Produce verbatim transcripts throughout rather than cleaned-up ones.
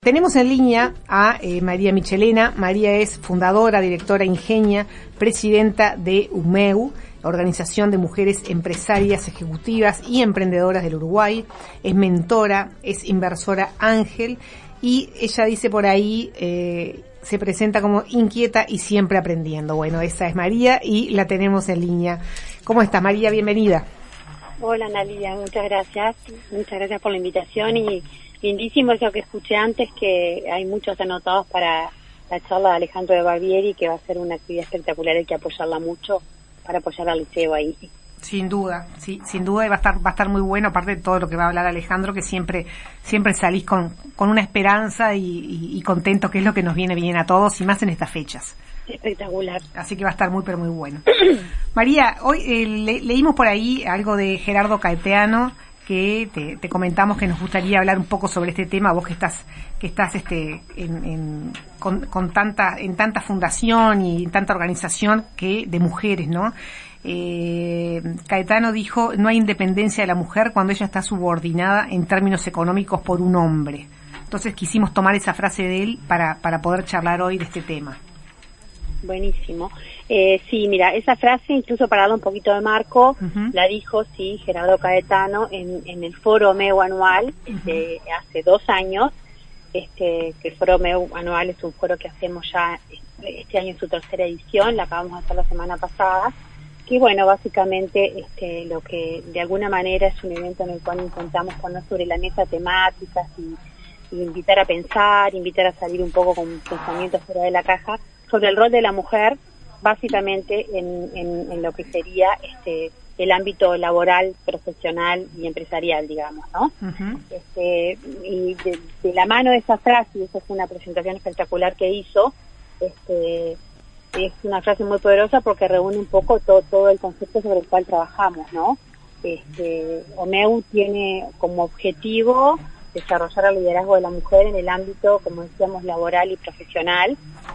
Tenemos en línea a eh, María Michelena. María es fundadora, directora, ingenia, presidenta de UMEU, Organización de Mujeres Empresarias, Ejecutivas y Emprendedoras del Uruguay. Es mentora, es inversora ángel y ella dice por ahí, eh, se presenta como inquieta y siempre aprendiendo. Bueno, esa es María y la tenemos en línea. ¿Cómo estás, María? Bienvenida. Hola, Analia, muchas gracias. Muchas gracias por la invitación y lindísimo eso que escuché antes, que hay muchos anotados para la charla de Alejandro de Barbieri, que va a ser una actividad espectacular, hay que apoyarla mucho para apoyar al liceo ahí. Sin duda, sí, sin duda, y va a estar, va a estar muy bueno, aparte de todo lo que va a hablar Alejandro, que siempre, siempre salís con, con una esperanza y, y, y contento, que es lo que nos viene bien a todos, y más en estas fechas. Espectacular. Así que va a estar muy, pero muy bueno. María, hoy eh, le, leímos por ahí algo de Gerardo Caetano, que te, te comentamos que nos gustaría hablar un poco sobre este tema, vos que estás que estás este en, en con, con tanta en tanta fundación y en tanta organización que de mujeres, ¿no? Eh, Caetano dijo: no hay independencia de la mujer cuando ella está subordinada en términos económicos por un hombre. Entonces quisimos tomar esa frase de él para para poder charlar hoy de este tema. Buenísimo. Eh, sí, mira, esa frase, incluso para darle un poquito de marco, uh-huh. la dijo, sí, Gerardo Caetano en, en el Foro UMEU anual, uh-huh. de hace dos años, este, que el Foro UMEU anual es un foro que hacemos ya este año en su tercera edición, la acabamos de hacer la semana pasada, que bueno, básicamente este, lo que de alguna manera es un evento en el cual intentamos poner sobre la mesa temáticas y, y invitar a pensar, invitar a salir un poco con pensamientos fuera de la caja, sobre el rol de la mujer, básicamente en, en, en lo que sería este el ámbito laboral, profesional y empresarial, digamos, ¿no? Uh-huh. Este, y de, de la mano de esa frase, y esa fue una presentación espectacular que hizo, este es una frase muy poderosa porque reúne un poco todo, todo el concepto sobre el cual trabajamos, ¿no? Este, UMEU tiene como objetivo desarrollar el liderazgo de la mujer en el ámbito, como decíamos, laboral y profesional.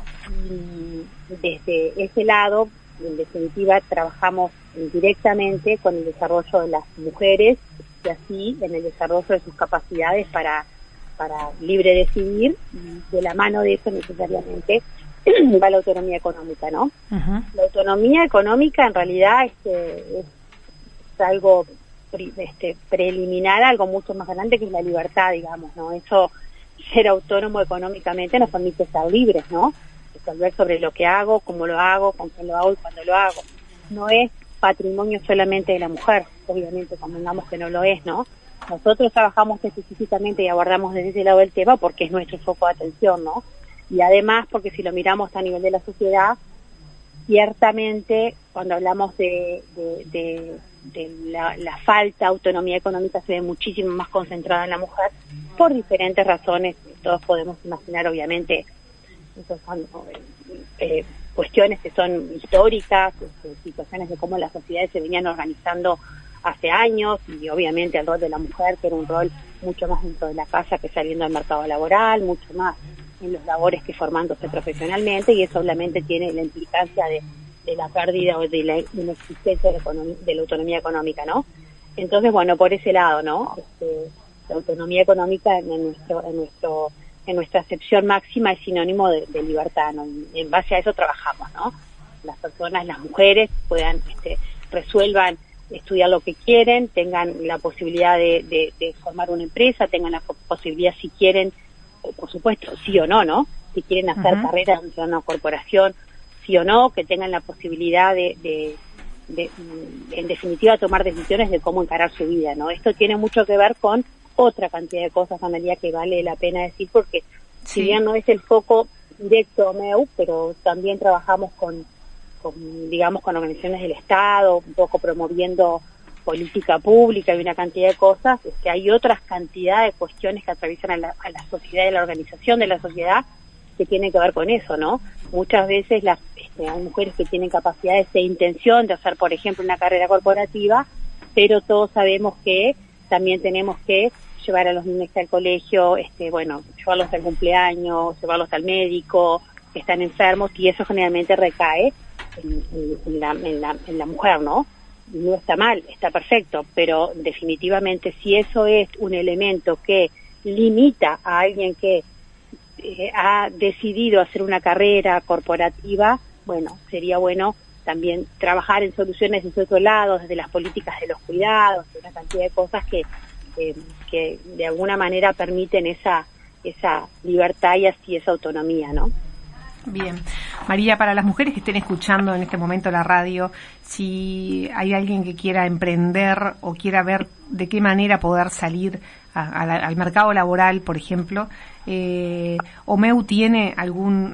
Y desde ese lado, en definitiva, trabajamos directamente con el desarrollo de las mujeres y así en el desarrollo de sus capacidades para para libre decidir, y de la mano de eso necesariamente va la autonomía económica, ¿no? Uh-huh. La autonomía económica en realidad este, es, es algo este, preliminar, algo mucho más grande que es la libertad, digamos, ¿no? Eso, ser autónomo económicamente nos permite ser libres, ¿no? Resolver sobre lo que hago, cómo lo hago, con quién lo hago y cuándo lo hago. No es patrimonio solamente de la mujer, obviamente convengamos que no lo es, ¿no? Nosotros trabajamos específicamente y abordamos desde ese lado del tema porque es nuestro foco de atención, ¿no? Y además porque si lo miramos a nivel de la sociedad, ciertamente cuando hablamos de, de, de, de la, la falta de autonomía económica se ve muchísimo más concentrada en la mujer por diferentes razones. Todos podemos imaginar, obviamente, esas son eh, cuestiones que son históricas, este, situaciones de cómo las sociedades se venían organizando hace años y obviamente el rol de la mujer, que era un rol mucho más dentro de la casa que saliendo al mercado laboral, mucho más en los labores que formándose profesionalmente, y eso obviamente tiene la implicancia de, de la pérdida o de la inexistencia de, econom- de la autonomía económica, ¿no? Entonces, bueno, por ese lado, ¿no? Este, la autonomía económica en, en nuestro en nuestro en nuestra acepción máxima es sinónimo de, de libertad, ¿no? Y en base a eso trabajamos, ¿no? Las personas, las mujeres puedan, este, resuelvan estudiar lo que quieren, tengan la posibilidad de, de, de formar una empresa, tengan la posibilidad, si quieren, por supuesto, sí o no, ¿no? Si quieren hacer uh-huh. carrera dentro de una corporación, sí o no, que tengan la posibilidad de, de, de, de, en definitiva, tomar decisiones de cómo encarar su vida, ¿no? Esto tiene mucho que ver con otra cantidad de cosas, Amelia, que vale la pena decir, porque sí. si bien no es el foco directo de UMEU, pero también trabajamos con, con, digamos, con organizaciones del Estado, un poco promoviendo política pública y una cantidad de cosas, es que hay otras cantidades de cuestiones que atraviesan a la, a la sociedad y a la organización de la sociedad que tienen que ver con eso, ¿no? Muchas veces las este, hay mujeres que tienen capacidades e intención de hacer, por ejemplo, una carrera corporativa, pero todos sabemos que también tenemos que llevar a los niños al colegio, este, bueno, llevarlos al cumpleaños, llevarlos al médico, que están enfermos, y eso generalmente recae en, en, en, la, en, la, en la mujer, ¿no? No está mal, está perfecto, pero definitivamente si eso es un elemento que limita a alguien que eh, ha decidido hacer una carrera corporativa, bueno, sería bueno también trabajar en soluciones desde otro lado, desde las políticas de los cuidados, una cantidad de cosas que, eh, que de alguna manera permiten esa, esa libertad y así esa autonomía, ¿no? Bien. María, para las mujeres que estén escuchando en este momento la radio, si hay alguien que quiera emprender o quiera ver de qué manera poder salir a, a la, al mercado laboral, por ejemplo, eh, Omeu tiene algún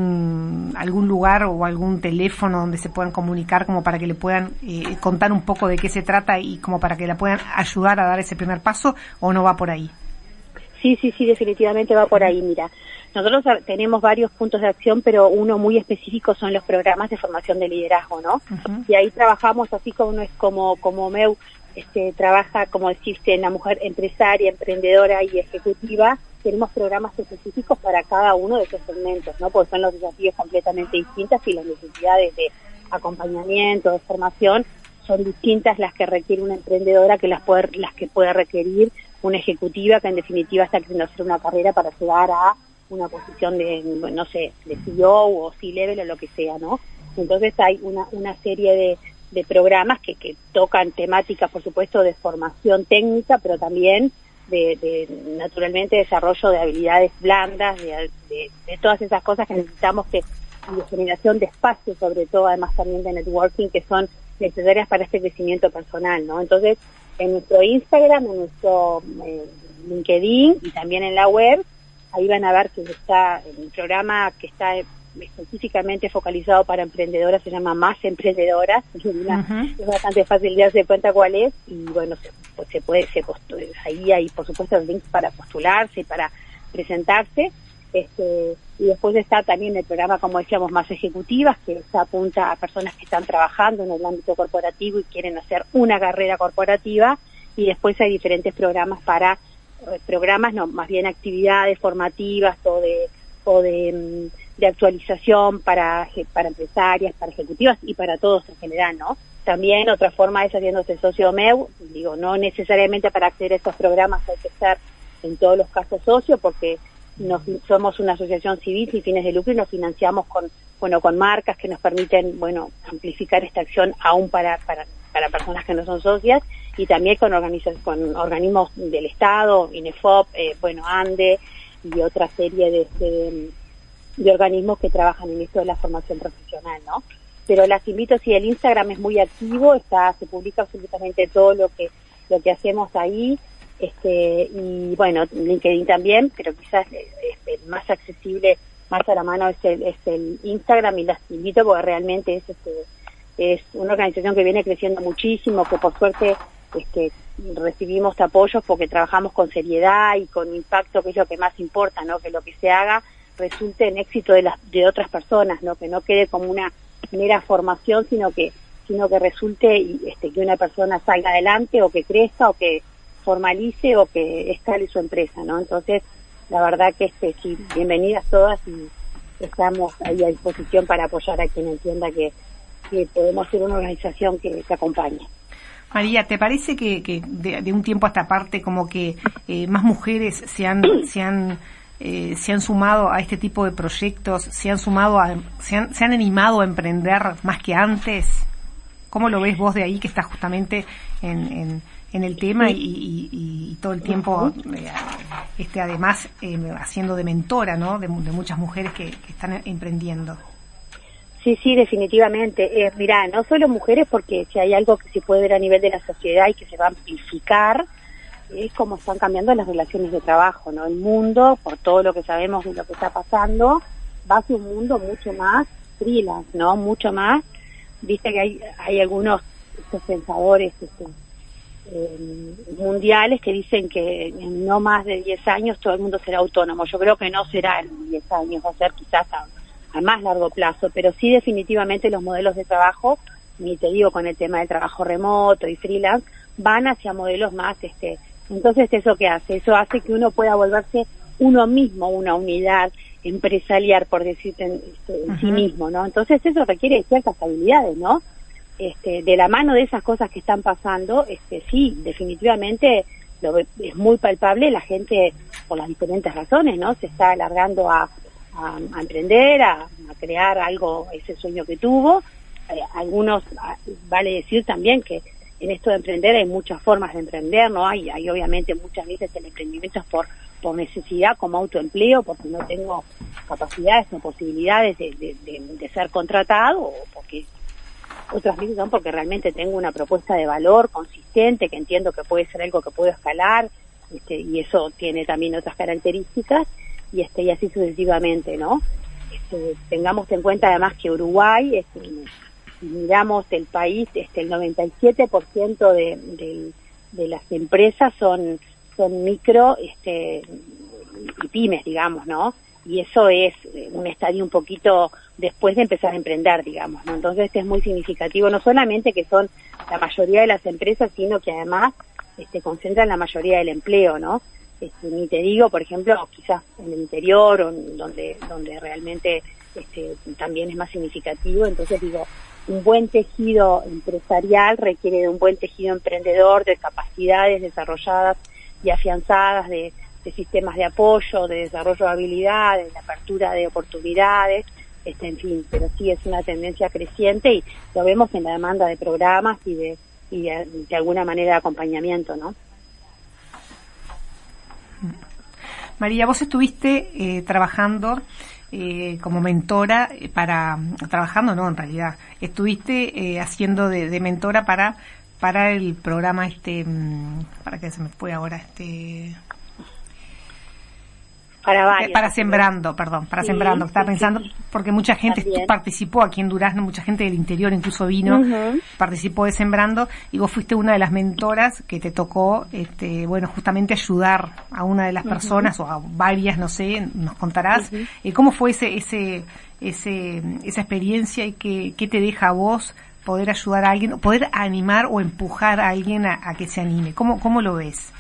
algún algún lugar o algún teléfono donde se puedan comunicar como para que le puedan eh, contar un poco de qué se trata y como para que la puedan ayudar a dar ese primer paso, ¿o no va por ahí? Sí, sí, sí, definitivamente va por ahí. Mira, nosotros tenemos varios puntos de acción, pero uno muy específico son los programas de formación de liderazgo, ¿no? Uh-huh. Y ahí trabajamos así como no es como como Omeu este, trabaja, como deciste, en la mujer empresaria, emprendedora y ejecutiva. Tenemos programas específicos para cada uno de esos segmentos, ¿no? Porque son los desafíos completamente distintos y las necesidades de acompañamiento, de formación, son distintas las que requiere una emprendedora que las puede, las que puede requerir una ejecutiva que en definitiva está queriendo hacer una carrera para llegar a una posición de, no sé, de C E O o C-Level o lo que sea, ¿no? Entonces hay una, una serie de, de programas que, que tocan temáticas, por supuesto, de formación técnica, pero también de, de naturalmente, desarrollo de habilidades blandas, de, de, de todas esas cosas que necesitamos que, y de generación de espacio, sobre todo, además también de networking, que son necesarias para este crecimiento personal, ¿no? Entonces, en nuestro Instagram, en nuestro eh, LinkedIn y también en la web, ahí van a ver que está el programa que está específicamente focalizado para emprendedoras, se llama Más Emprendedoras, es, una, uh-huh. es bastante fácil de darse cuenta cuál es, y bueno, se, pues se puede, se postula, ahí hay por supuesto links para postularse, para presentarse, este y después está también el programa, como decíamos, Más Ejecutivas, que se apunta a personas que están trabajando en el ámbito corporativo y quieren hacer una carrera corporativa, y después hay diferentes programas para, eh, programas, no, más bien actividades formativas o de, o de, de actualización para, para empresarias, para ejecutivas y para todos en general, ¿no? También otra forma es haciéndose socio Omeu, digo, no necesariamente para acceder a estos programas hay que ser en todos los casos socio, porque Nos, somos una asociación civil sin fines de lucro y nos financiamos con, bueno, con marcas que nos permiten, bueno, amplificar esta acción aún para, para, para personas que no son socias, y también con organizaciones, con organismos del Estado, INEFOP, eh, bueno, ANDE y otra serie de, de, de organismos que trabajan en esto de la formación profesional, ¿no? Pero las invito, si el Instagram es muy activo, está, se publica absolutamente todo lo que, lo que hacemos ahí. Este, y bueno, LinkedIn también, pero quizás este, el más accesible, más a la mano es el, es el Instagram, y las invito porque realmente es, este, es una organización que viene creciendo muchísimo, que por suerte este, recibimos apoyos porque trabajamos con seriedad y con impacto, que es lo que más importa, ¿no? Que lo que se haga resulte en éxito de las de otras personas, ¿no? Que no quede como una mera formación, sino que sino que resulte este, que una persona salga adelante o que crezca o que formalice o que escale su empresa, ¿no? Entonces, la verdad que este, sí, bienvenidas todas, y estamos ahí a disposición para apoyar a quien entienda que, que podemos ser una organización que, que acompañe. María, ¿te parece que, que de, de un tiempo a esta parte como que eh, más mujeres se han, se han eh, se han sumado a este tipo de proyectos, se han sumado a, se han, se han animado a emprender más que antes? ¿Cómo lo ves vos de ahí que estás justamente en, en en el tema y, y, y todo el tiempo eh, este además eh, haciendo de mentora, ¿no? De, de muchas mujeres que, que están emprendiendo? Sí, sí, definitivamente. Eh, mirá, no solo mujeres, porque si hay algo que se puede ver a nivel de la sociedad y que se va a amplificar, es cómo están cambiando las relaciones de trabajo, ¿no? El mundo, por todo lo que sabemos de lo que está pasando, va hacia un mundo mucho más freelance, ¿no? Mucho más, viste que hay, hay algunos estos pensadores, estos Eh, mundiales que dicen que en no más de diez años todo el mundo será autónomo. Yo creo que no será en diez años, va a ser quizás a, a más largo plazo, pero sí definitivamente los modelos de trabajo, ni te digo con el tema del trabajo remoto y freelance, van hacia modelos más, este entonces ¿eso qué hace? Eso hace que uno pueda volverse uno mismo una unidad empresarial, por decirte, en, este, en uh-huh. sí mismo, ¿no? Entonces eso requiere ciertas habilidades, ¿no? Este, de la mano de esas cosas que están pasando, este, sí, definitivamente lo, es muy palpable, la gente por las diferentes razones, ¿no? Se está alargando a, a, a emprender, a, a crear algo, ese sueño que tuvo. Eh, algunos, vale decir también que en esto de emprender hay muchas formas de emprender, ¿no? Hay, hay obviamente muchas veces el emprendimiento es por, por necesidad, como autoempleo, porque no tengo capacidades o posibilidades de, de, de, de ser contratado, o porque otras veces son porque realmente tengo una propuesta de valor consistente, que entiendo que puede ser algo que puedo escalar, este, y eso tiene también otras características, y este y así sucesivamente, ¿no? Este, tengamos en cuenta además que Uruguay, este, si miramos el país, este, el noventa y siete por ciento de, de, de las empresas son son micro este, y pymes, digamos, ¿no? Y eso es un estadio un poquito después de empezar a emprender, digamos, ¿no? Entonces este es muy significativo, no solamente que son la mayoría de las empresas, sino que además este, concentran la mayoría del empleo, ¿no? Este, ni te digo, por ejemplo, quizás en el interior, o en donde donde realmente este, también es más significativo. Entonces digo, un buen tejido empresarial requiere de un buen tejido emprendedor, de capacidades desarrolladas y afianzadas, de, de sistemas de apoyo, de desarrollo de habilidades, de apertura de oportunidades, este, en fin, pero sí es una tendencia creciente y lo vemos en la demanda de programas y de, y de, de alguna manera de acompañamiento, ¿no? María, vos estuviste eh, trabajando eh, como mentora para, trabajando no, en realidad, estuviste eh, haciendo de, de mentora para para el programa este, para que se me fue ahora este... Para varios. Para Sembrando, perdón, para sí, Sembrando, estaba sí, pensando, sí. Porque mucha gente También. participó aquí en Durazno, mucha gente del interior incluso vino, uh-huh. participó de Sembrando, y vos fuiste una de las mentoras que te tocó, este, bueno, justamente ayudar a una de las uh-huh. personas, o a varias, no sé, nos contarás, uh-huh. eh, cómo fue ese, ese, ese, esa experiencia y qué, qué te deja a vos poder ayudar a alguien, poder animar o empujar a alguien a, a que se anime. ¿Cómo, cómo lo ves?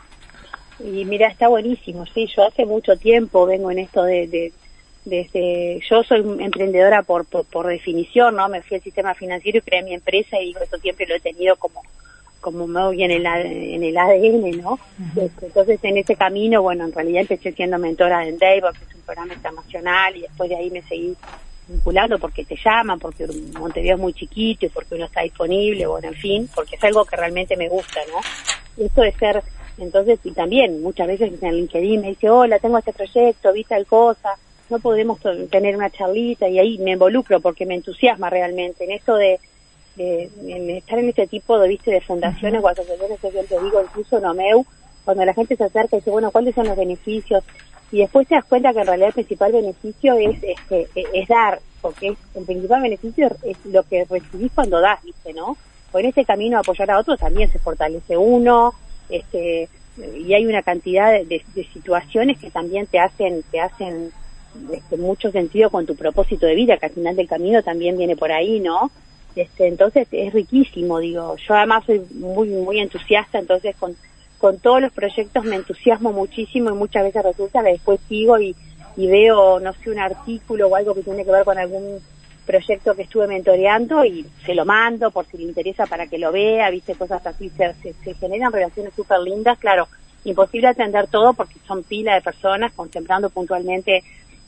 Y mira, está buenísimo, sí, yo hace mucho tiempo vengo en esto de, de, de, de yo soy emprendedora por, por por definición, ¿no? Me fui al sistema financiero y creé mi empresa y digo, eso siempre lo he tenido como como muy en el en el A D N, ¿no? Uh-huh. Entonces en ese camino, bueno, en realidad empecé siendo mentora de Endeavor, que es un programa internacional, y después de ahí me seguí vinculando porque te llaman, porque Montevideo es muy chiquito y porque uno está disponible, bueno, en fin, porque es algo que realmente me gusta, ¿no? Esto de ser, entonces, y también muchas veces en LinkedIn me dice, hola, tengo este proyecto, vi tal cosa, no podemos tener una charlita, y ahí me involucro porque me entusiasma realmente en esto de, de, de estar en este tipo de, viste, de fundaciones o asociaciones, que siempre digo, incluso en OMEU, cuando la gente se acerca y dice, bueno, ¿cuáles son los beneficios? Y después te das cuenta que en realidad el principal beneficio es este es dar, porque es, el principal beneficio es lo que recibís cuando das, ¿viste, no? O en ese camino de apoyar a otros también se fortalece uno, este y hay una cantidad de, de, de situaciones que también te hacen te hacen este, mucho sentido con tu propósito de vida, que al final del camino también viene por ahí, ¿no? Este entonces es riquísimo, digo, yo además soy muy muy entusiasta, entonces con con todos los proyectos me entusiasmo muchísimo y muchas veces resulta que después sigo y, y veo, no sé, un artículo o algo que tiene que ver con algún proyecto que estuve mentoreando y se lo mando por si le interesa para que lo vea, viste, cosas así, se, se, se generan relaciones súper lindas, claro, imposible atender todo porque son pila de personas, contemplando puntualmente,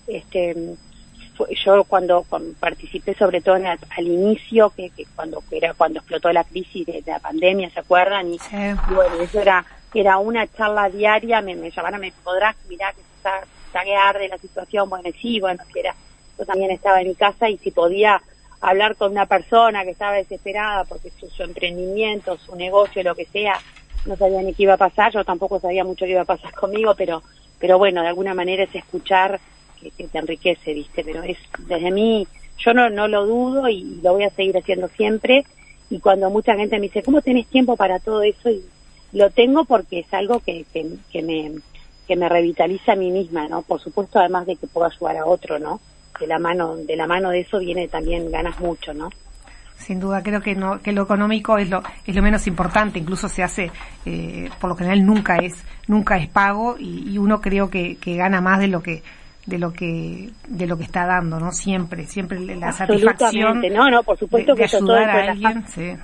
este, fue, yo cuando, cuando participé sobre todo en el, al inicio, que, que cuando que era cuando explotó la crisis de, de la pandemia, ¿se acuerdan? Y, sí. y bueno, eso era era una charla diaria, me, me llamaron, me podrás mirar que está, está que arde la situación, bueno, sí, bueno, que era, yo también estaba en mi casa y si podía hablar con una persona que estaba desesperada porque su, su emprendimiento, su negocio, lo que sea, no sabía ni qué iba a pasar, yo tampoco sabía mucho qué iba a pasar conmigo, pero pero bueno, de alguna manera es escuchar que, que te enriquece, ¿viste? Pero es, desde mí, yo no no lo dudo y lo voy a seguir haciendo siempre, y cuando mucha gente me dice, ¿cómo tenés tiempo para todo eso? Y lo tengo porque es algo que, que, que me que me revitaliza a mí misma, ¿no? Por supuesto, además de que puedo ayudar a otro, ¿no? De la mano de la mano de eso viene también ganas mucho, ¿no? Sin duda, creo que no que lo económico es lo es lo menos importante, incluso se hace eh, por lo general nunca es nunca es pago y, y uno creo que, que gana más de lo que de lo que de lo que está dando, ¿no? Siempre siempre la satisfacción. No, no, por supuesto de, que de ayudar a alguien, la... sí.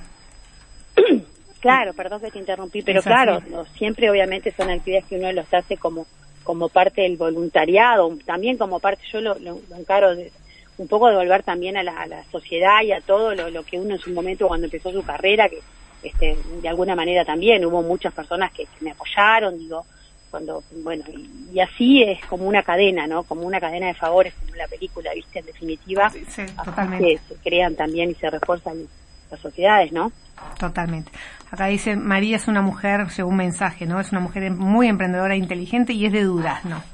Claro, perdón que te interrumpí, pero claro, no, siempre obviamente son actividades que uno los hace como como parte del voluntariado, también como parte, yo lo, lo, lo encaro de, un poco de volver también a la, a la sociedad y a todo lo, lo que uno en su momento cuando empezó su carrera, que este, de alguna manera también hubo muchas personas que, que me apoyaron, digo, cuando, bueno, y, y así es como una cadena, ¿no? Como una cadena de favores, como la película, ¿viste? En definitiva, sí, sí, totalmente. Que se crean también y se refuerzan las sociedades, ¿no? Totalmente. Acá dice, María es una mujer, según mensaje, ¿no? Es una mujer muy emprendedora e inteligente y es de Durazno.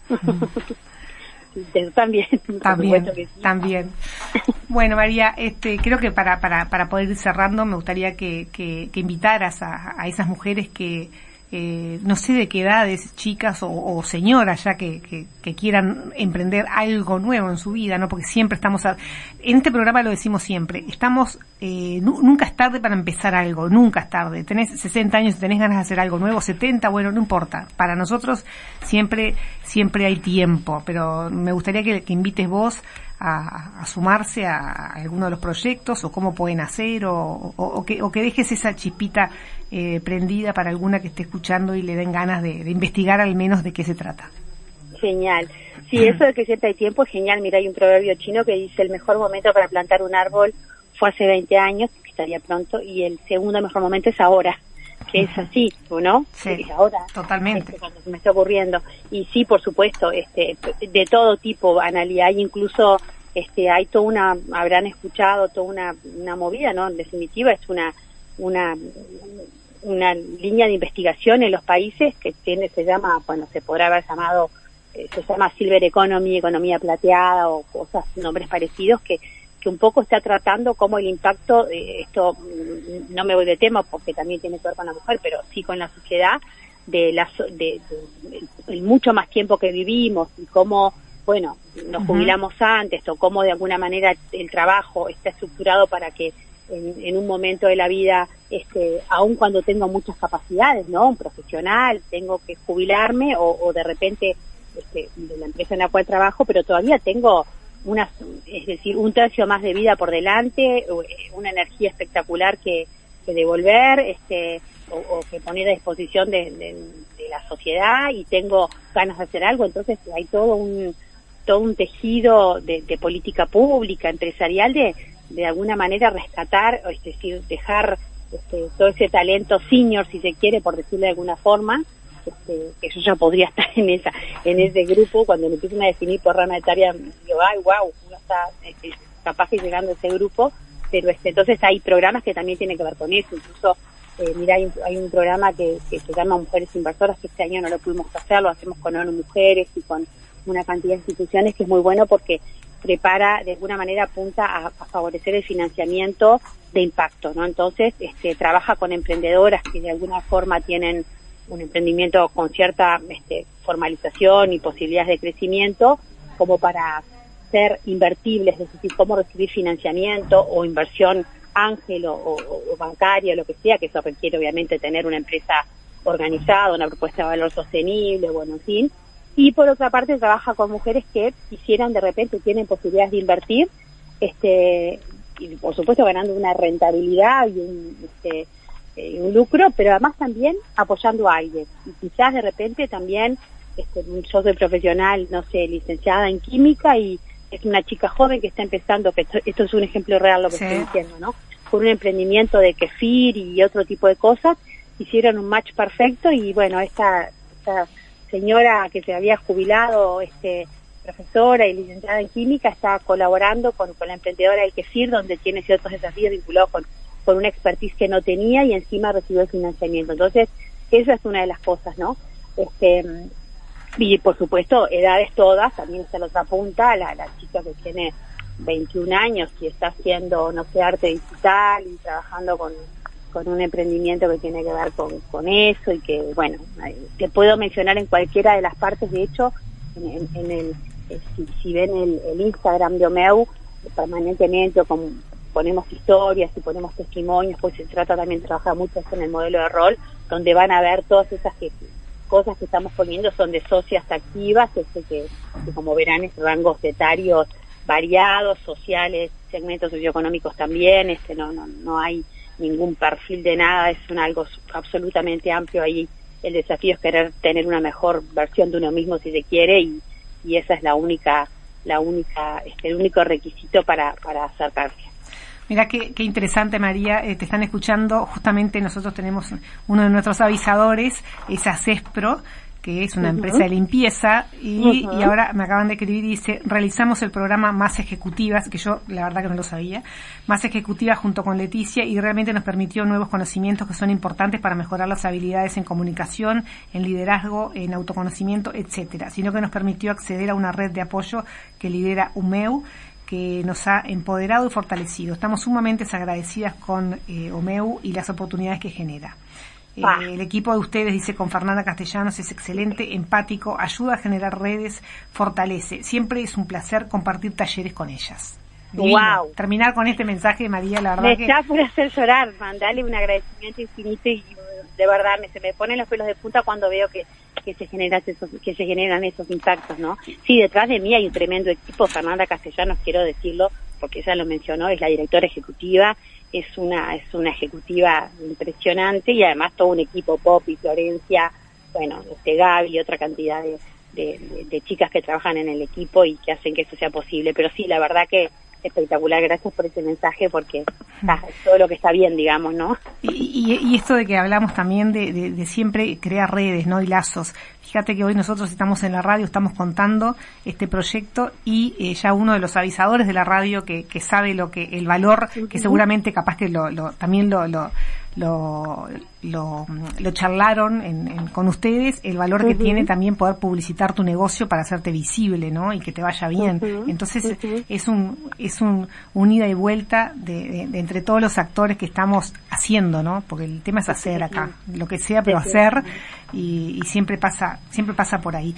También, también, que sí. también. Bueno, María, este, creo que para, para, para poder ir cerrando, me gustaría que, que, que invitaras a, a esas mujeres que, eh, no sé de qué edades, chicas o, o señoras ya que, que, que quieran emprender algo nuevo en su vida, ¿no? Porque siempre estamos, a, en este programa lo decimos siempre, estamos, eh, nu, nunca es tarde para empezar algo, nunca es tarde. Tenés sesenta años y tenés ganas de hacer algo nuevo, setenta, bueno, no importa. Para nosotros siempre, siempre hay tiempo, pero me gustaría que, que invites vos a, a sumarse a, a alguno de los proyectos o cómo pueden hacer o, o, o, que, o que dejes esa chispita eh, prendida para alguna que esté escuchando y le den ganas de, de investigar al menos de qué se trata. Genial. Sí, eso de que siempre hay tiempo es genial. Mira, hay un proverbio chino que dice el mejor momento para plantar un árbol fue hace veinte años, que estaría pronto, y el segundo mejor momento es ahora, que es así, ¿no? Sí, es ahora. totalmente. Este, cuando se me está ocurriendo. Y sí, por supuesto, este, de todo tipo, Analia, hay incluso, este, hay toda una, habrán escuchado toda una, una movida, ¿no? En definitiva es una, una, una línea de investigación en los países que tiene, se llama, bueno, se podrá haber llamado, eh, se llama Silver Economy, economía plateada o cosas, nombres parecidos que que un poco está tratando cómo el impacto, eh, esto no me voy de tema porque también tiene que ver con la mujer, pero sí con la sociedad, de, la, de, de, de el mucho más tiempo que vivimos y cómo, bueno, nos jubilamos uh-huh. antes o cómo de alguna manera el trabajo está estructurado para que en, en un momento de la vida, este, aun cuando tengo muchas capacidades, ¿no? Un profesional, tengo que jubilarme o, o de repente este, de la empresa en la cual trabajo, pero todavía tengo una, es decir, un tercio más de vida por delante, una energía espectacular que, que devolver, este, o, o que poner a disposición de, de, de la sociedad y tengo ganas de hacer algo, entonces hay todo un todo un tejido de, de política pública, empresarial, de de alguna manera rescatar, es decir, dejar este, todo ese talento senior, si se quiere, por decirlo de alguna forma. Este, que yo ya podría estar en esa en ese grupo cuando me empiezan a definir por rama etaria, digo, ay, wow, uno está este, capaz de llegando a ese grupo, pero este, entonces hay programas que también tienen que ver con eso, incluso eh, mira, hay, hay un programa que, que se llama Mujeres Inversoras, que este año no lo pudimos hacer, lo hacemos con ONU Mujeres y con una cantidad de instituciones, que es muy bueno porque prepara, de alguna manera apunta a, a favorecer el financiamiento de impacto, ¿no? Entonces, este, trabaja con emprendedoras que de alguna forma tienen un emprendimiento con cierta este, formalización y posibilidades de crecimiento, como para ser invertibles, es decir, cómo recibir financiamiento o inversión ángel o, o, o bancaria, lo que sea, que eso requiere obviamente tener una empresa organizada, una propuesta de valor sostenible, bueno, en fin. Y por otra parte trabaja con mujeres que quisieran, de repente, tienen posibilidades de invertir, este, y por supuesto ganando una rentabilidad y un... Este, Eh, un lucro, pero además también apoyando a alguien. Y quizás de repente también, este, yo soy profesional, no sé, licenciada en química y es una chica joven que está empezando, que esto, esto es un ejemplo real lo que sí. estoy diciendo, ¿no? Por un emprendimiento de kefir y otro tipo de cosas, hicieron un match perfecto y bueno, esta, esta señora que se había jubilado, este, profesora y licenciada en química, está colaborando con, con la emprendedora del kefir, donde tiene ciertos desafíos vinculados con con una expertise que no tenía y encima recibió el financiamiento. Entonces, esa es una de las cosas, ¿no? Este, y por supuesto, edades todas, también está la otra punta, la, la chica que tiene veintiún años y está haciendo, no sé, arte digital y trabajando con, con un emprendimiento que tiene que ver con, con eso y que, bueno, te puedo mencionar en cualquiera de las partes, de hecho, en, en, en el, si, si ven el, el Instagram de Omeu, permanentemente con ponemos historias y ponemos testimonios, pues se trata también de trabajar mucho en el modelo de rol, donde van a ver todas esas que, cosas que estamos poniendo, son de socias activas, este que, que como verán es rangos etarios variados, sociales, segmentos socioeconómicos también, este no no no hay ningún perfil de nada, es un algo absolutamente amplio ahí el desafío es querer tener una mejor versión de uno mismo si se quiere, y, y esa es la única, la única, este, el único requisito para, para acercarse. Mira qué, qué interesante, María, eh, te están escuchando. Justamente nosotros tenemos uno de nuestros avisadores, es ACESPRO, que es una uh-huh. empresa de limpieza, y, uh-huh. y ahora me acaban de escribir y dice, realizamos el programa Más Ejecutivas, que yo la verdad que no lo sabía, Más Ejecutivas junto con Leticia, y realmente nos permitió nuevos conocimientos que son importantes para mejorar las habilidades en comunicación, en liderazgo, en autoconocimiento, etcétera, sino que nos permitió acceder a una red de apoyo que lidera UMEU, que nos ha empoderado y fortalecido. Estamos sumamente agradecidas con eh, UMEU y las oportunidades que genera. Eh, ah. El equipo de ustedes, dice con Fernanda Castellanos, es excelente, empático, ayuda a generar redes, fortalece. Siempre es un placer compartir talleres con ellas. Wow. Terminar con este mensaje, María, la verdad me que... está por hacer llorar, mandarle un agradecimiento infinito, y de verdad me, se me ponen los pelos de punta cuando veo que, que se generan esos, que se generan esos impactos, ¿no? Sí, detrás de mí hay un tremendo equipo. Fernanda Castellanos, quiero decirlo, porque ella lo mencionó, es la directora ejecutiva, es una es una ejecutiva impresionante, y además todo un equipo, Poppy, Florencia, bueno, este Gaby y otra cantidad de, de, de, de chicas que trabajan en el equipo y que hacen que eso sea posible. Pero sí, la verdad que espectacular, gracias por ese mensaje, porque ah, todo lo que está bien, digamos, ¿no? Y, y, y esto de que hablamos también de, de, de siempre crear redes, ¿no? Y lazos. Fíjate que hoy nosotros estamos en la radio, estamos contando este proyecto, y eh, ya uno de los avisadores de la radio que, que sabe lo que, el valor, uh-huh. que seguramente capaz que lo, lo también lo, lo, lo, lo, lo charlaron en, en, con ustedes, el valor uh-huh. que tiene también poder publicitar tu negocio para hacerte visible, ¿no? Y que te vaya bien. Uh-huh. Entonces, uh-huh. es un, es un, un ida y vuelta de, de, de entre todos los actores que estamos haciendo, ¿no? Porque el tema es hacer acá, lo que sea, pero hacer, y, y siempre pasa, siempre pasa por ahí.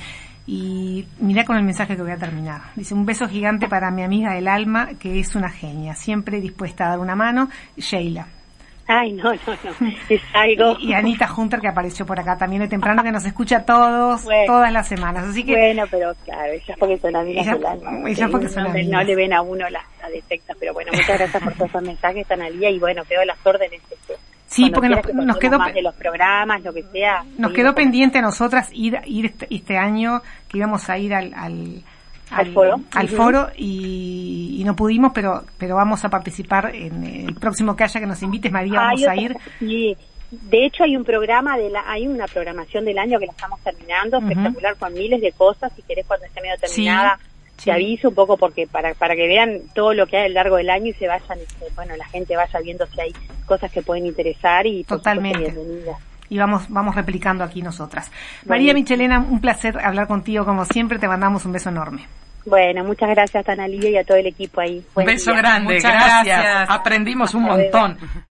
Y mirá con el mensaje que voy a terminar. Dice, un beso gigante para mi amiga del alma, que es una genia, siempre dispuesta a dar una mano, Sheila. Ay, no, no, no, es algo... Y, y Anita Hunter, que apareció por acá también de temprano, que nos escucha todos, bueno, todas las semanas, así que... Bueno, pero claro, ellas porque son amigas del alma. Ellas porque son no, amigas. No le ven a uno las la defectas, pero bueno, muchas gracias por todos esos mensajes, Analía, y bueno, quedo a las órdenes. Este, sí, porque nos, que nos quedó... más de los programas, lo que sea. Nos quedó pendiente a nosotras ir, ir este, este año, que íbamos a ir al... al al foro, al uh-huh. foro y, y no pudimos, pero pero vamos a participar en el próximo que haya que nos invites, María, ah, vamos a ir. Sí, de hecho hay un programa, de la, hay una programación del año que la estamos terminando, uh-huh. espectacular, con miles de cosas. Si querés, cuando esté medio terminada, sí, te sí. aviso un poco, porque para para que vean todo lo que hay a lo largo del año y se vayan, este, bueno, la gente vaya viendo si hay cosas que pueden interesar, y por totalmente supuesto, bienvenidas. Y vamos vamos replicando aquí nosotras. Bueno. María Michelena, un placer hablar contigo como siempre, te mandamos un beso enorme. Bueno, muchas gracias a Analía y a todo el equipo ahí. Un beso día. grande, gracias. gracias. Aprendimos un montón.